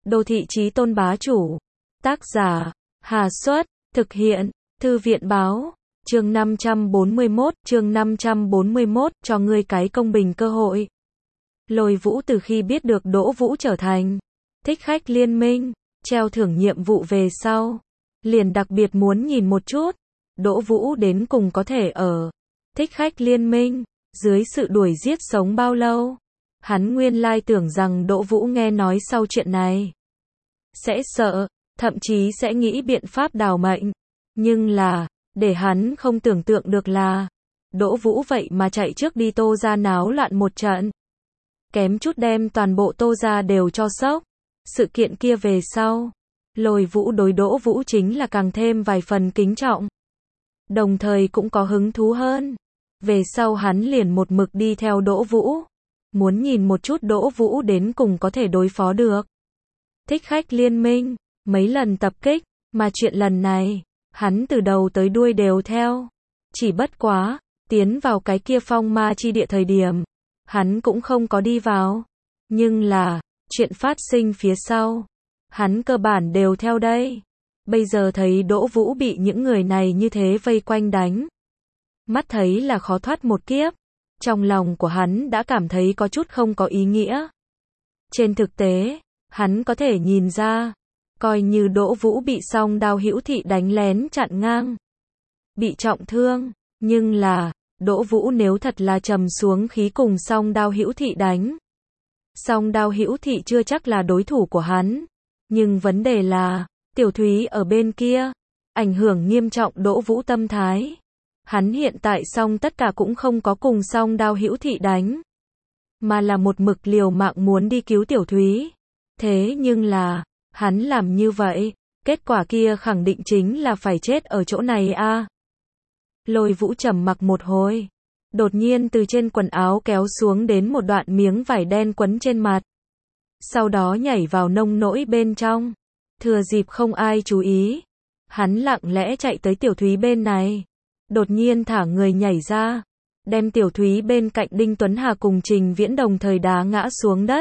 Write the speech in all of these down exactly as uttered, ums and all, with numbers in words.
Đô thị chí tôn bá chủ. Tác giả, Hà Xuất, thực hiện, Thư viện báo. Chương năm trăm bốn mươi mốt, chương năm trăm bốn mươi mốt, cho ngươi cái công bình cơ hội. Lôi Vũ từ khi biết được Đỗ Vũ trở thành thích khách liên minh, treo thưởng nhiệm vụ về sau, liền đặc biệt muốn nhìn một chút, Đỗ Vũ đến cùng có thể ở thích khách liên minh, dưới sự đuổi giết sống bao lâu. Hắn nguyên lai tưởng rằng Đỗ Vũ nghe nói sau chuyện này sẽ sợ, thậm chí sẽ nghĩ biện pháp đào mệnh. Nhưng là, để hắn không tưởng tượng được là, Đỗ Vũ vậy mà chạy trước đi Tô gia náo loạn một trận. Kém chút đem toàn bộ Tô gia đều cho sốc. Sự kiện kia về sau, Lôi Vũ đối Đỗ Vũ chính là càng thêm vài phần kính trọng. Đồng thời cũng có hứng thú hơn. Về sau hắn liền một mực đi theo Đỗ Vũ. Muốn nhìn một chút Đỗ Vũ đến cùng có thể đối phó được thích khách liên minh, mấy lần tập kích, mà chuyện lần này, hắn từ đầu tới đuôi đều theo. Chỉ bất quá, tiến vào cái kia phong ma chi địa thời điểm, hắn cũng không có đi vào. Nhưng là, chuyện phát sinh phía sau, hắn cơ bản đều theo đây. Bây giờ thấy Đỗ Vũ bị những người này như thế vây quanh đánh, mắt thấy là khó thoát một kiếp. Trong lòng của hắn đã cảm thấy có chút không có ý nghĩa. Trên thực tế, hắn có thể nhìn ra, coi như Đỗ Vũ bị Song Đao Hữu Thị đánh lén chặn ngang, bị trọng thương, nhưng là, Đỗ Vũ nếu thật là trầm xuống khí cùng Song Đao Hữu Thị đánh, Song Đao Hữu Thị chưa chắc là đối thủ của hắn. Nhưng vấn đề là, Tiểu Thúy ở bên kia, ảnh hưởng nghiêm trọng Đỗ Vũ tâm thái. Hắn hiện tại xong tất cả cũng không có cùng Song Đao Hữu Thị đánh, mà là một mực liều mạng muốn đi cứu Tiểu Thúy. Thế nhưng là, hắn làm như vậy, kết quả kia khẳng định chính là phải chết ở chỗ này a. À. Lôi Vũ trầm mặc một hồi, đột nhiên từ trên quần áo kéo xuống đến một đoạn miếng vải đen quấn trên mặt. Sau đó nhảy vào nông nỗi bên trong, thừa dịp không ai chú ý, hắn lặng lẽ chạy tới Tiểu Thúy bên này. Đột nhiên thả người nhảy ra, đem Tiểu Thúy bên cạnh Đinh Tuấn Hà cùng Trình Viễn đồng thời đá ngã xuống đất.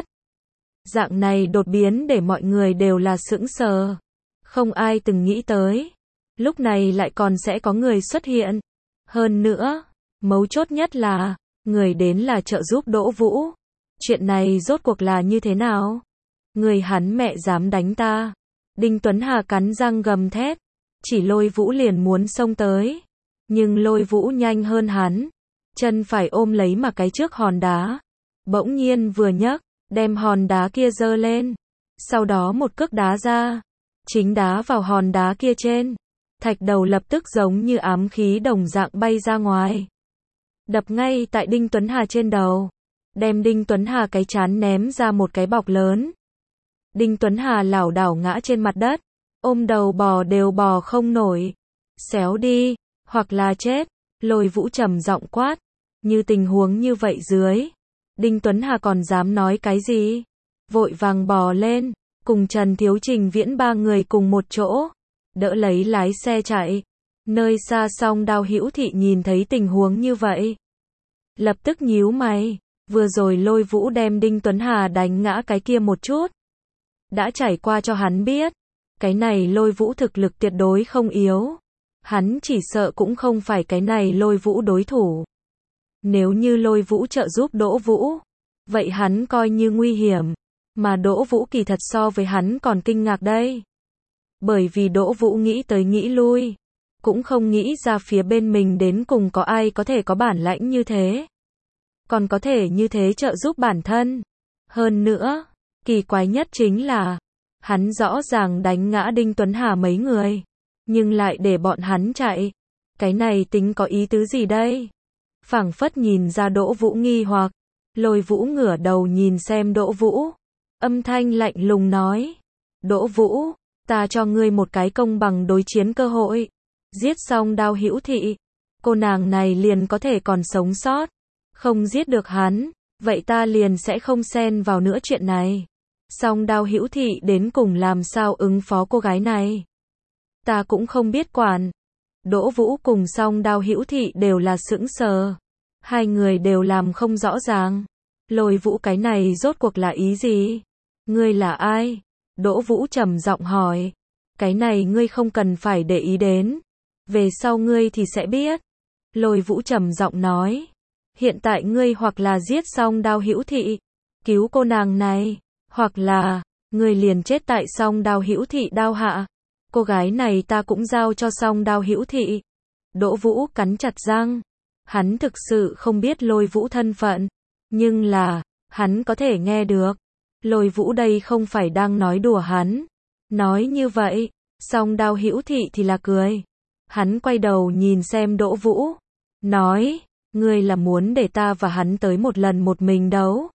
Dạng này đột biến để mọi người đều là sững sờ. Không ai từng nghĩ tới. Lúc này lại còn sẽ có người xuất hiện. Hơn nữa, mấu chốt nhất là, người đến là trợ giúp Đỗ Vũ. Chuyện này rốt cuộc là như thế nào? Người hắn mẹ dám đánh ta. Đinh Tuấn Hà cắn răng gầm thét. Chỉ Lôi Vũ liền muốn xông tới. Nhưng Lôi Vũ nhanh hơn hắn, chân phải ôm lấy mà cái trước hòn đá, bỗng nhiên vừa nhấc, đem hòn đá kia giơ lên, sau đó một cước đá ra, chính đá vào hòn đá kia trên, thạch đầu lập tức giống như ám khí đồng dạng bay ra ngoài, đập ngay tại Đinh Tuấn Hà trên đầu, đem Đinh Tuấn Hà cái trán ném ra một cái bọc lớn. Đinh Tuấn Hà lảo đảo ngã trên mặt đất, ôm đầu bò đều bò không nổi, xéo đi. Hoặc là chết, Lôi Vũ trầm giọng quát. Như tình huống như vậy dưới, Đinh Tuấn Hà còn dám nói cái gì? Vội vàng bò lên, cùng Trần Thiếu Trình Viễn ba người cùng một chỗ, đỡ lấy lái xe chạy. Nơi xa Song Đao Hữu Thị nhìn thấy tình huống như vậy, lập tức nhíu mày. Vừa rồi Lôi Vũ đem Đinh Tuấn Hà đánh ngã cái kia một chút, đã trải qua cho hắn biết, cái này Lôi Vũ thực lực tuyệt đối không yếu. Hắn chỉ sợ cũng không phải cái này Lôi Vũ đối thủ. Nếu như Lôi Vũ trợ giúp Đỗ Vũ, vậy hắn coi như nguy hiểm, mà Đỗ Vũ kỳ thật so với hắn còn kinh ngạc đây. Bởi vì Đỗ Vũ nghĩ tới nghĩ lui, cũng không nghĩ ra phía bên mình đến cùng có ai có thể có bản lãnh như thế, còn có thể như thế trợ giúp bản thân. Hơn nữa, kỳ quái nhất chính là, hắn rõ ràng đánh ngã Đinh Tuấn Hà mấy người, nhưng lại để bọn hắn chạy. Cái này tính có ý tứ gì đây? Phảng phất nhìn ra Đỗ Vũ nghi hoặc, Lôi Vũ ngửa đầu nhìn xem Đỗ Vũ, âm thanh lạnh lùng nói. Đỗ Vũ, ta cho ngươi một cái công bằng đối chiến cơ hội. Giết xong Đao Hữu Thị, cô nàng này liền có thể còn sống sót. Không giết được hắn, vậy ta liền sẽ không xen vào nữa chuyện này. Song Đao Hữu Thị đến cùng làm sao ứng phó cô gái này? Ta cũng không biết quản. Đỗ Vũ cùng Song Đao Hữu Thị đều là sững sờ. Hai người đều làm không rõ ràng. Lôi Vũ cái này rốt cuộc là ý gì? Ngươi là ai? Đỗ Vũ trầm giọng hỏi. Cái này ngươi không cần phải để ý đến. Về sau ngươi thì sẽ biết. Lôi Vũ trầm giọng nói. Hiện tại ngươi hoặc là giết Song Đao Hữu Thị, cứu cô nàng này, hoặc là ngươi liền chết tại Song Đao Hữu Thị đao hạ. Cô gái này ta cũng giao cho Song Đao Hữu Thị. Đỗ Vũ cắn chặt răng. Hắn thực sự không biết Lôi Vũ thân phận, nhưng là hắn có thể nghe được. Lôi Vũ đây không phải đang nói đùa hắn. Nói như vậy, Song Đao Hữu Thị thì là cười. Hắn quay đầu nhìn xem Đỗ Vũ, nói, ngươi là muốn để ta và hắn tới một lần một mình đấu?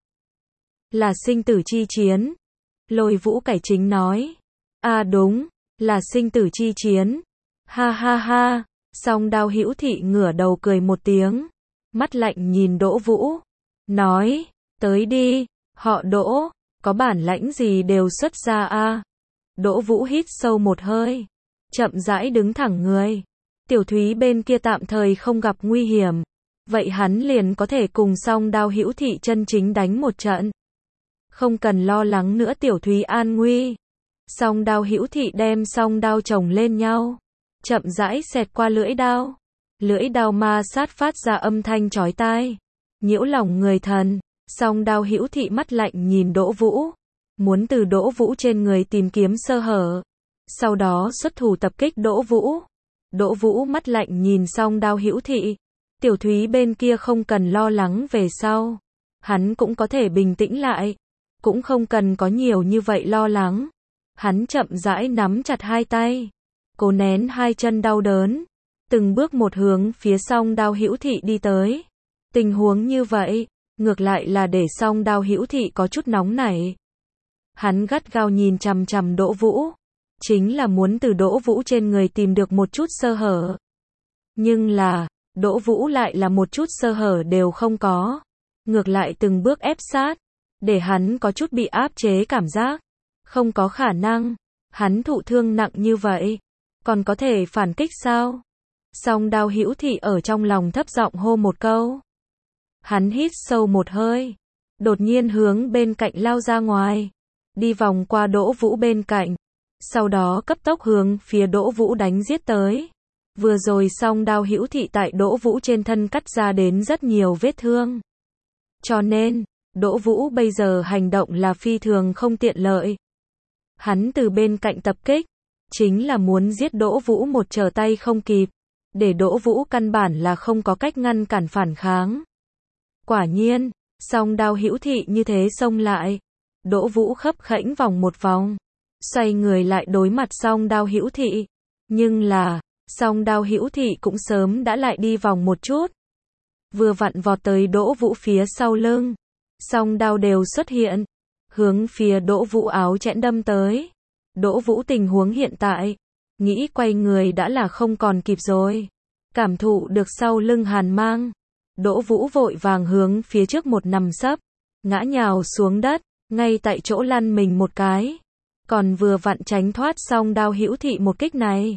Là sinh tử chi chiến. Lôi Vũ cải chính nói. À đúng, là sinh tử chi chiến. Ha ha ha. Song Đao Hữu Thị ngửa đầu cười một tiếng, mắt lạnh nhìn Đỗ Vũ, nói, tới đi, họ Đỗ, có bản lãnh gì đều xuất ra a. Đỗ Vũ hít sâu một hơi, chậm rãi đứng thẳng người. Tiểu Thúy bên kia tạm thời không gặp nguy hiểm, vậy hắn liền có thể cùng Song Đao Hữu Thị chân chính đánh một trận. Không cần lo lắng nữa Tiểu Thúy an nguy. Song Đao Hữu Thị đem song đao chồng lên nhau, chậm rãi xẹt qua lưỡi đao. Lưỡi đao ma sát phát ra âm thanh chói tai, nhiễu lòng người thần. Song Đao Hữu Thị mắt lạnh nhìn Đỗ Vũ, muốn từ Đỗ Vũ trên người tìm kiếm sơ hở, sau đó xuất thủ tập kích Đỗ Vũ. Đỗ Vũ mắt lạnh nhìn Song Đao Hữu Thị. Tiểu Thúy bên kia không cần lo lắng về sau, hắn cũng có thể bình tĩnh lại, cũng không cần có nhiều như vậy lo lắng. Hắn chậm rãi nắm chặt hai tay, cố nén hai chân đau đớn, từng bước một hướng phía Song Đao Hữu Thị đi tới. Tình huống như vậy, ngược lại là để Song Đao Hữu Thị có chút nóng nảy. Hắn gắt gao nhìn chằm chằm Đỗ Vũ, chính là muốn từ Đỗ Vũ trên người tìm được một chút sơ hở. Nhưng là, Đỗ Vũ lại là một chút sơ hở đều không có, ngược lại từng bước ép sát, để hắn có chút bị áp chế cảm giác. Không có khả năng, hắn thụ thương nặng như vậy, còn có thể phản kích sao? Song Đao Hữu Thị ở trong lòng thấp giọng hô một câu. Hắn hít sâu một hơi, đột nhiên hướng bên cạnh lao ra ngoài, đi vòng qua Đỗ Vũ bên cạnh, sau đó cấp tốc hướng phía Đỗ Vũ đánh giết tới. Vừa rồi Song Đao Hữu Thị tại Đỗ Vũ trên thân cắt ra đến rất nhiều vết thương, cho nên Đỗ Vũ bây giờ hành động là phi thường không tiện lợi. Hắn từ bên cạnh tập kích, chính là muốn giết Đỗ Vũ một trở tay không kịp, để Đỗ Vũ căn bản là không có cách ngăn cản phản kháng. Quả nhiên, Song Đao Hữu Thị như thế xông lại, Đỗ Vũ khấp khễnh vòng một vòng, xoay người lại đối mặt Song Đao Hữu Thị, nhưng là, Song Đao Hữu Thị cũng sớm đã lại đi vòng một chút, vừa vặn vọt tới Đỗ Vũ phía sau lưng, song đao đều xuất hiện, hướng phía Đỗ Vũ áo chẽn đâm tới. Đỗ Vũ tình huống hiện tại, nghĩ quay người đã là không còn kịp rồi. Cảm thụ được sau lưng hàn mang, Đỗ Vũ vội vàng hướng phía trước một nằm sấp, ngã nhào xuống đất, ngay tại chỗ lăn mình một cái, còn vừa vặn tránh thoát Song Đao Hữu Thị một kích này.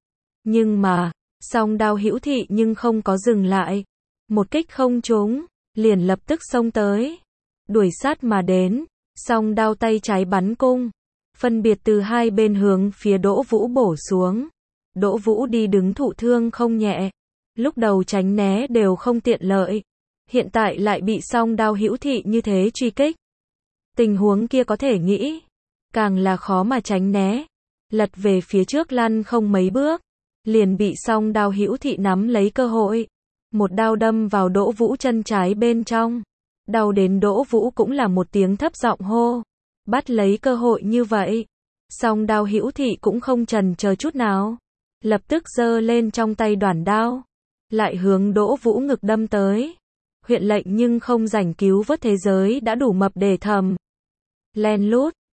Nhưng mà, Song Đao Hữu Thị nhưng không có dừng lại, một kích không trúng, liền lập tức xông tới, đuổi sát mà đến, song đao tay trái bắn cung, phân biệt từ hai bên hướng phía Đỗ Vũ bổ xuống. Đỗ Vũ đi đứng thụ thương không nhẹ, lúc đầu tránh né đều không tiện lợi, hiện tại lại bị Song Đao Hữu Thị như thế truy kích. Tình huống kia có thể nghĩ, càng là khó mà tránh né, lật về phía trước lăn không mấy bước, liền bị Song Đao Hữu Thị nắm lấy cơ hội, một đao đâm vào Đỗ Vũ chân trái bên trong. Đau đến Đỗ Vũ cũng là một tiếng thấp giọng hô, bắt lấy cơ hội như vậy. Song Đao Hữu Thị cũng không chần chờ chút nào, lập tức giơ lên trong tay đoản đao, lại hướng Đỗ Vũ ngực đâm tới. Huyện lệnh nhưng không rảnh cứu vớt thế giới đã đủ mập để thầm. Len lút,